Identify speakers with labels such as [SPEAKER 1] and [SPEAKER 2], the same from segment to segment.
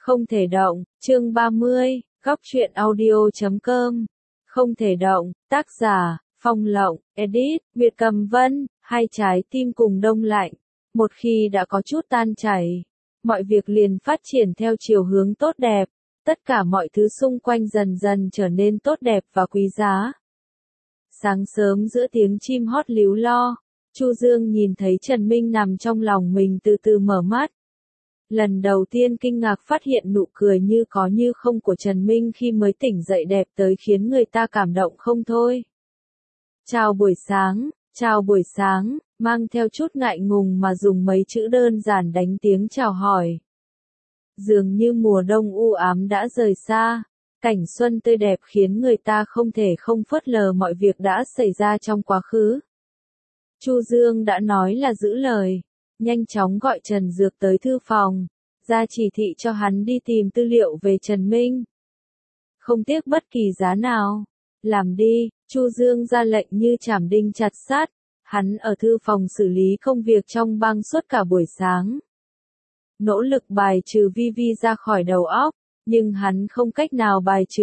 [SPEAKER 1] Không thể động, chương 30, góc truyện audio.com. Không thể động, tác giả, Phong Lộng, edit, Việt Cầm Vân, hai trái tim cùng đông lạnh. Một khi đã có chút tan chảy, mọi việc liền phát triển theo chiều hướng tốt đẹp, tất cả mọi thứ xung quanh dần dần trở nên tốt đẹp và quý giá. Sáng sớm giữa tiếng chim hót líu lo, Chu Dương nhìn thấy Trần Minh nằm trong lòng mình từ từ mở mắt. Lần đầu tiên kinh ngạc phát hiện nụ cười như có như không của Trần Minh khi mới tỉnh dậy đẹp tới khiến người ta cảm động không thôi. Chào buổi sáng, mang theo chút ngại ngùng mà dùng mấy chữ đơn giản đánh tiếng chào hỏi. Dường như mùa đông u ám đã rời xa, cảnh xuân tươi đẹp khiến người ta không thể không phớt lờ mọi việc đã xảy ra trong quá khứ. Chu Dương đã nói là giữ lời. Nhanh chóng gọi Trần Dược tới thư phòng, ra chỉ thị cho hắn đi tìm tư liệu về Trần Minh. Không tiếc bất kỳ giá nào. Làm đi, Chu Dương ra lệnh như chảm đinh chặt sắt, hắn ở thư phòng xử lý công việc trong bang suốt cả buổi sáng. Nỗ lực bài trừ vi vi ra khỏi đầu óc, nhưng hắn không cách nào bài trừ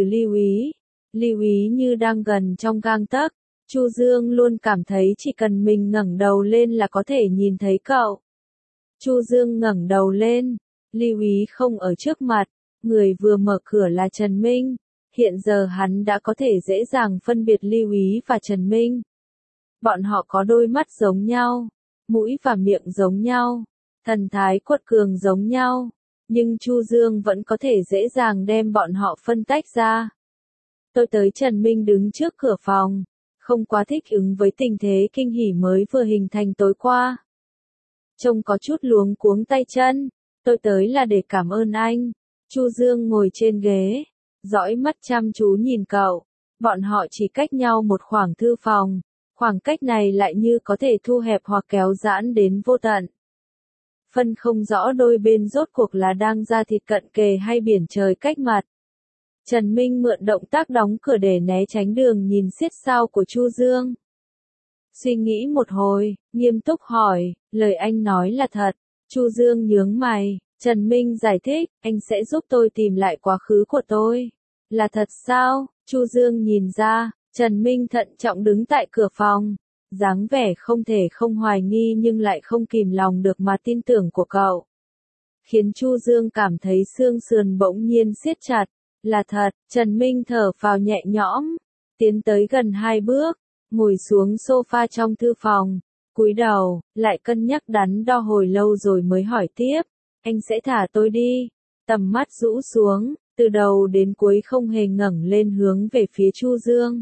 [SPEAKER 1] Lưu Ý như đang gần trong gang tấc. Chu Dương luôn cảm thấy chỉ cần mình ngẩng đầu lên là có thể nhìn thấy cậu. Chu Dương ngẩng đầu lên, Lưu Ý không ở trước mặt, người vừa mở cửa là Trần Minh, hiện giờ hắn đã có thể dễ dàng phân biệt Lưu Ý và Trần Minh. Bọn họ có đôi mắt giống nhau, mũi và miệng giống nhau, thần thái quật cường giống nhau, nhưng Chu Dương vẫn có thể dễ dàng đem bọn họ phân tách ra. Tôi tới Trần Minh đứng trước cửa phòng, không quá thích ứng với tình thế kinh hỉ mới vừa hình thành tối qua. Trông có chút luống cuống tay chân, tôi tới là để cảm ơn anh. Chu Dương ngồi trên ghế, dõi mắt chăm chú nhìn cậu. Bọn họ chỉ cách nhau một khoảng thư phòng, khoảng cách này lại như có thể thu hẹp hoặc kéo giãn đến vô tận. Phân không rõ đôi bên rốt cuộc là đang ra thịt cận kề hay biển trời cách mặt. Trần Minh mượn động tác đóng cửa để né tránh đường nhìn xiết sao của Chu Dương. Suy nghĩ một hồi, nghiêm túc hỏi, lời anh nói là thật. Chu Dương nhướng mày, Trần Minh giải thích, anh sẽ giúp tôi tìm lại quá khứ của tôi. Là thật sao? Chu Dương nhìn ra, Trần Minh thận trọng đứng tại cửa phòng. Dáng vẻ không thể không hoài nghi nhưng lại không kìm lòng được mà tin tưởng của cậu. Khiến Chu Dương cảm thấy xương sườn bỗng nhiên siết chặt. Là thật, Trần Minh thở phào nhẹ nhõm, tiến tới gần 2 bước, ngồi xuống sofa trong thư phòng, cúi đầu, lại cân nhắc đắn đo hồi lâu rồi mới hỏi tiếp, anh sẽ thả tôi đi. Tầm mắt rũ xuống, từ đầu đến cuối không hề ngẩng lên hướng về phía Chu Dương.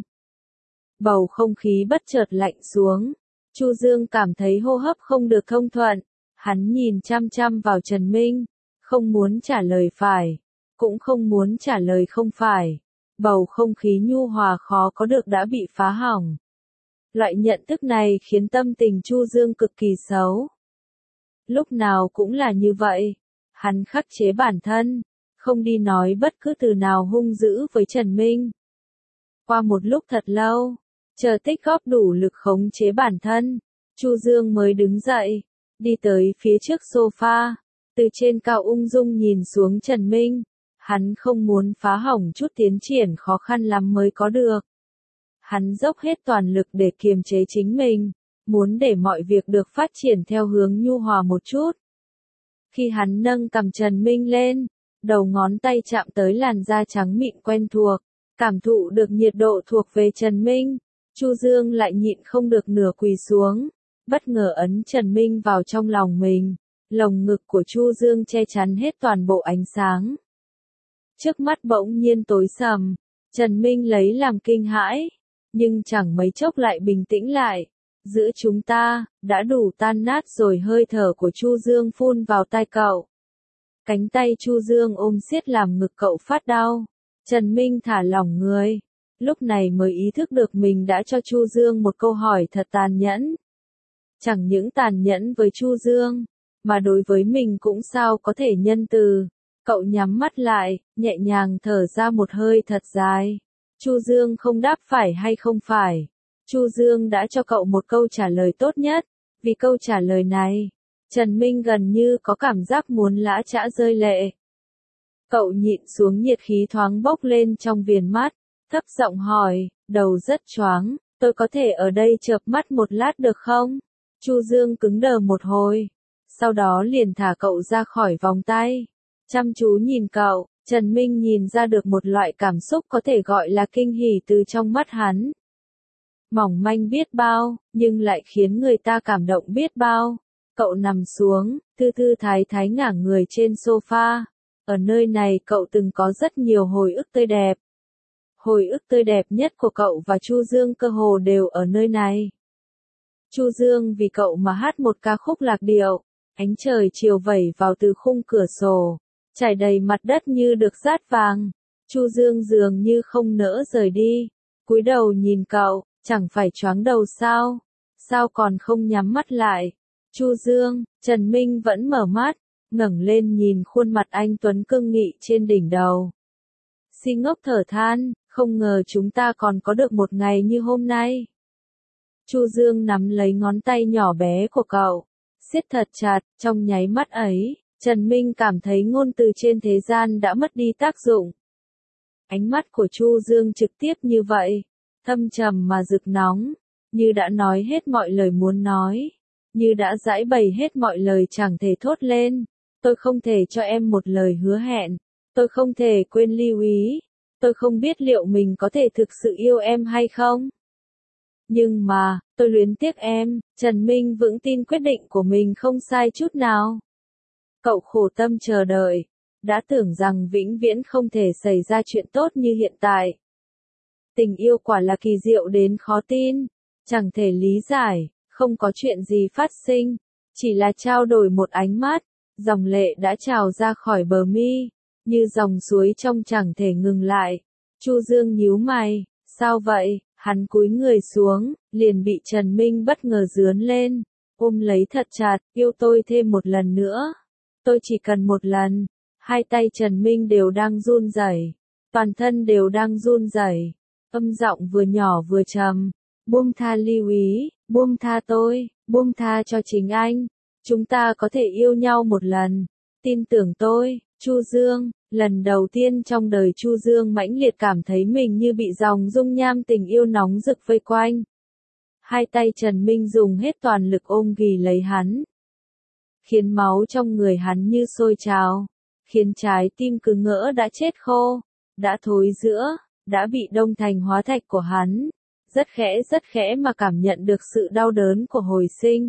[SPEAKER 1] Bầu không khí bất chợt lạnh xuống, Chu Dương cảm thấy hô hấp không được thông thuận, hắn nhìn chăm chăm vào Trần Minh, không muốn trả lời phải, cũng không muốn trả lời không phải. Bầu không khí nhu hòa khó có được đã bị phá hỏng. Loại nhận thức này khiến tâm tình Chu Dương cực kỳ xấu. Lúc nào cũng là như vậy. Hắn khắc chế bản thân, không đi nói bất cứ từ nào hung dữ với Trần Minh. Qua một lúc thật lâu, chờ tích góp đủ lực khống chế bản thân, Chu Dương mới đứng dậy, đi tới phía trước sofa, từ trên cao ung dung nhìn xuống Trần Minh. Hắn không muốn phá hỏng chút tiến triển khó khăn lắm mới có được. Hắn dốc hết toàn lực để kiềm chế chính mình, muốn để mọi việc được phát triển theo hướng nhu hòa một chút. Khi hắn nâng cằm Trần Minh lên, đầu ngón tay chạm tới làn da trắng mịn quen thuộc, cảm thụ được nhiệt độ thuộc về Trần Minh, Chu Dương lại nhịn không được nửa quỳ xuống, bất ngờ ấn Trần Minh vào trong lòng mình. Lồng ngực của Chu Dương che chắn hết toàn bộ ánh sáng. Trước mắt bỗng nhiên tối sầm, Trần Minh lấy làm kinh hãi, nhưng chẳng mấy chốc lại bình tĩnh lại. Giữa chúng ta, đã đủ tan nát rồi. Hơi thở của Chu Dương phun vào tai cậu. Cánh tay Chu Dương ôm siết làm ngực cậu phát đau. Trần Minh thả lỏng người, lúc này mới ý thức được mình đã cho Chu Dương một câu hỏi thật tàn nhẫn. Chẳng những tàn nhẫn với Chu Dương, mà đối với mình cũng sao có thể nhân từ. Cậu nhắm mắt lại, nhẹ nhàng thở ra một hơi thật dài. Chu Dương không đáp phải hay không phải. Chu Dương đã cho cậu một câu trả lời tốt nhất. Vì câu trả lời này, Trần Minh gần như có cảm giác muốn lã chã rơi lệ. Cậu nhịn xuống nhiệt khí thoáng bốc lên trong viền mắt, thấp giọng hỏi, đầu rất choáng, tôi có thể ở đây chợp mắt một lát được không? Chu Dương cứng đờ một hồi, sau đó liền thả cậu ra khỏi vòng tay. Chăm chú nhìn cậu, Trần Minh nhìn ra được một loại cảm xúc có thể gọi là kinh hỉ từ trong mắt hắn. Mỏng manh biết bao, nhưng lại khiến người ta cảm động biết bao. Cậu nằm xuống, thư thư thái thái ngả người trên sofa. Ở nơi này cậu từng có rất nhiều hồi ức tươi đẹp. Hồi ức tươi đẹp nhất của cậu và Chu Dương cơ hồ đều ở nơi này. Chu Dương vì cậu mà hát một ca khúc lạc điệu, ánh trời chiều vẩy vào từ khung cửa sổ, trải đầy mặt đất như được dát vàng. Chu Dương dường như không nỡ rời đi, cúi đầu nhìn cậu, chẳng phải choáng đầu sao? Sao còn không nhắm mắt lại? Chu Dương, Trần Minh vẫn mở mắt, ngẩng lên nhìn khuôn mặt anh tuấn cương nghị trên đỉnh đầu. Si ngốc thở than, không ngờ chúng ta còn có được một ngày như hôm nay. Chu Dương nắm lấy ngón tay nhỏ bé của cậu, siết thật chặt, trong nháy mắt ấy, Trần Minh cảm thấy ngôn từ trên thế gian đã mất đi tác dụng. Ánh mắt của Chu Dương trực tiếp như vậy, thâm trầm mà rực nóng, như đã nói hết mọi lời muốn nói, như đã giãi bày hết mọi lời chẳng thể thốt lên. Tôi không thể cho em một lời hứa hẹn, tôi không thể quên lưu ý, tôi không biết liệu mình có thể thực sự yêu em hay không. Nhưng mà, tôi luyến tiếc em. Trần Minh vững tin quyết định của mình không sai chút nào. Cậu khổ tâm chờ đợi, đã tưởng rằng vĩnh viễn không thể xảy ra chuyện tốt như hiện tại. Tình yêu quả là kỳ diệu đến khó tin, chẳng thể lý giải, không có chuyện gì phát sinh, chỉ là trao đổi một ánh mắt, dòng lệ đã trào ra khỏi bờ mi, như dòng suối trong chẳng thể ngừng lại. Chu Dương nhíu mày, sao vậy? Hắn cúi người xuống, liền bị Trần Minh bất ngờ rướn lên, ôm lấy thật chặt, yêu tôi thêm một lần nữa. Tôi chỉ cần một lần. Hai tay Trần Minh đều đang run rẩy, toàn thân đều đang run rẩy. Âm giọng vừa nhỏ vừa trầm, buông tha lưu ý, buông tha tôi, buông tha cho chính anh. Chúng ta có thể yêu nhau một lần. Tin tưởng tôi. Chu Dương, lần đầu tiên trong đời Chu Dương mãnh liệt cảm thấy mình như bị dòng dung nham tình yêu nóng rực vây quanh. Hai tay Trần Minh dùng hết toàn lực ôm ghì lấy hắn, khiến máu trong người hắn như sôi trào, khiến trái tim cứ ngỡ đã chết khô, đã thối rữa, đã bị đông thành hóa thạch của hắn. Rất khẽ mà cảm nhận được sự đau đớn của hồi sinh.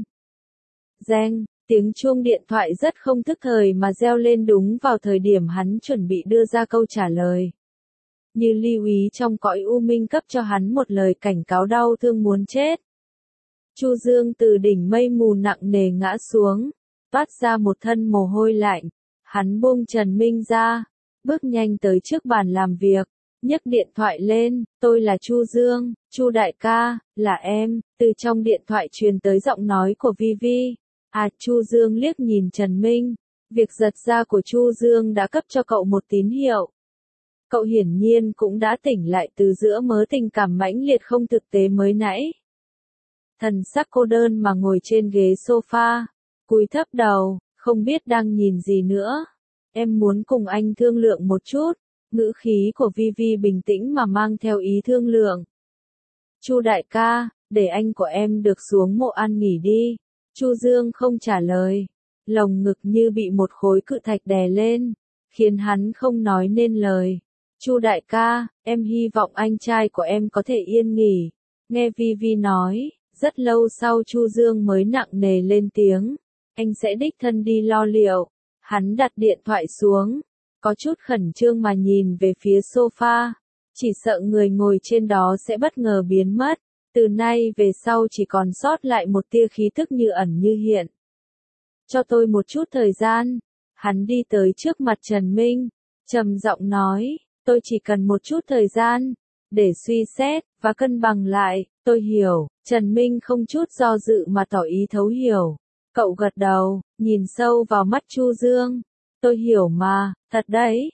[SPEAKER 1] Reng, tiếng chuông điện thoại rất không thức thời mà reo lên đúng vào thời điểm hắn chuẩn bị đưa ra câu trả lời. Như lưu ý trong cõi u minh cấp cho hắn một lời cảnh cáo đau thương muốn chết. Chu Dương từ đỉnh mây mù nặng nề ngã xuống, toát ra một thân mồ hôi lạnh. Hắn buông Trần Minh ra, bước nhanh tới trước bàn làm việc, nhấc điện thoại lên, tôi là Chu Dương, Chu đại ca, là em. Từ trong điện thoại truyền tới giọng nói của Vivi. À, Chu Dương liếc nhìn Trần Minh, việc giật ra của Chu Dương đã cấp cho cậu một tín hiệu. Cậu hiển nhiên cũng đã tỉnh lại từ giữa mớ tình cảm mãnh liệt không thực tế mới nãy. Thần sắc cô đơn mà ngồi trên ghế sofa, cúi thấp đầu, không biết đang nhìn gì nữa. Em muốn cùng anh thương lượng một chút. Ngữ khí của Vivi bình tĩnh mà mang theo ý thương lượng. Chu đại ca, để anh của em được xuống mộ an nghỉ đi. Chu Dương không trả lời, lồng ngực như bị một khối cự thạch đè lên, khiến hắn không nói nên lời. Chu đại ca, em hy vọng anh trai của em có thể yên nghỉ. Nghe Vivi nói, rất lâu sau Chu Dương mới nặng nề lên tiếng, anh sẽ đích thân đi lo liệu. Hắn đặt điện thoại xuống, có chút khẩn trương mà nhìn về phía sofa, chỉ sợ người ngồi trên đó sẽ bất ngờ biến mất. Từ nay về sau chỉ còn sót lại một tia khí thức như ẩn như hiện. Cho tôi một chút thời gian. Hắn đi tới trước mặt Trần Minh, trầm giọng nói, tôi chỉ cần một chút thời gian, để suy xét, và cân bằng lại. Tôi hiểu. Trần Minh không chút do dự mà tỏ ý thấu hiểu. Cậu gật đầu, nhìn sâu vào mắt Chu Dương. Tôi hiểu mà, thật đấy.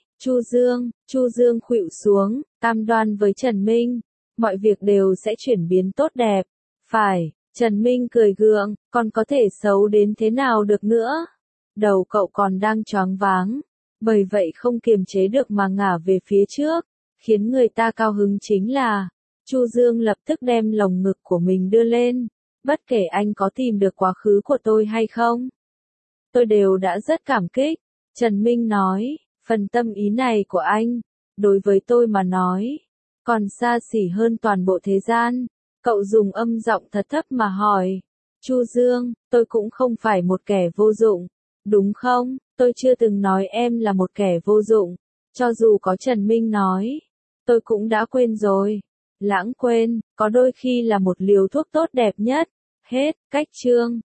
[SPEAKER 1] Chu Dương khuỵu xuống, cam đoan với Trần Minh. Mọi việc đều sẽ chuyển biến tốt đẹp. Phải. Trần Minh cười gượng, còn có thể xấu đến thế nào được nữa. Đầu cậu còn đang choáng váng. bởi vậy không kiềm chế được mà ngả về phía trước. Khiến người ta cao hứng chính là, Chu Dương lập tức đem lồng ngực của mình đưa lên. Bất kể anh có tìm được quá khứ của tôi hay không, tôi đều đã rất cảm kích. Trần Minh nói, phần tâm ý này của anh, đối với tôi mà nói, còn xa xỉ hơn toàn bộ thế gian. Cậu dùng âm giọng thật thấp mà hỏi, Chu Dương, tôi cũng không phải một kẻ vô dụng, đúng không? Tôi chưa từng nói em là một kẻ vô dụng, cho dù có Trần Minh nói, tôi cũng đã quên rồi. Lãng quên, có đôi khi là một liều thuốc tốt đẹp nhất. Hết, cách chương.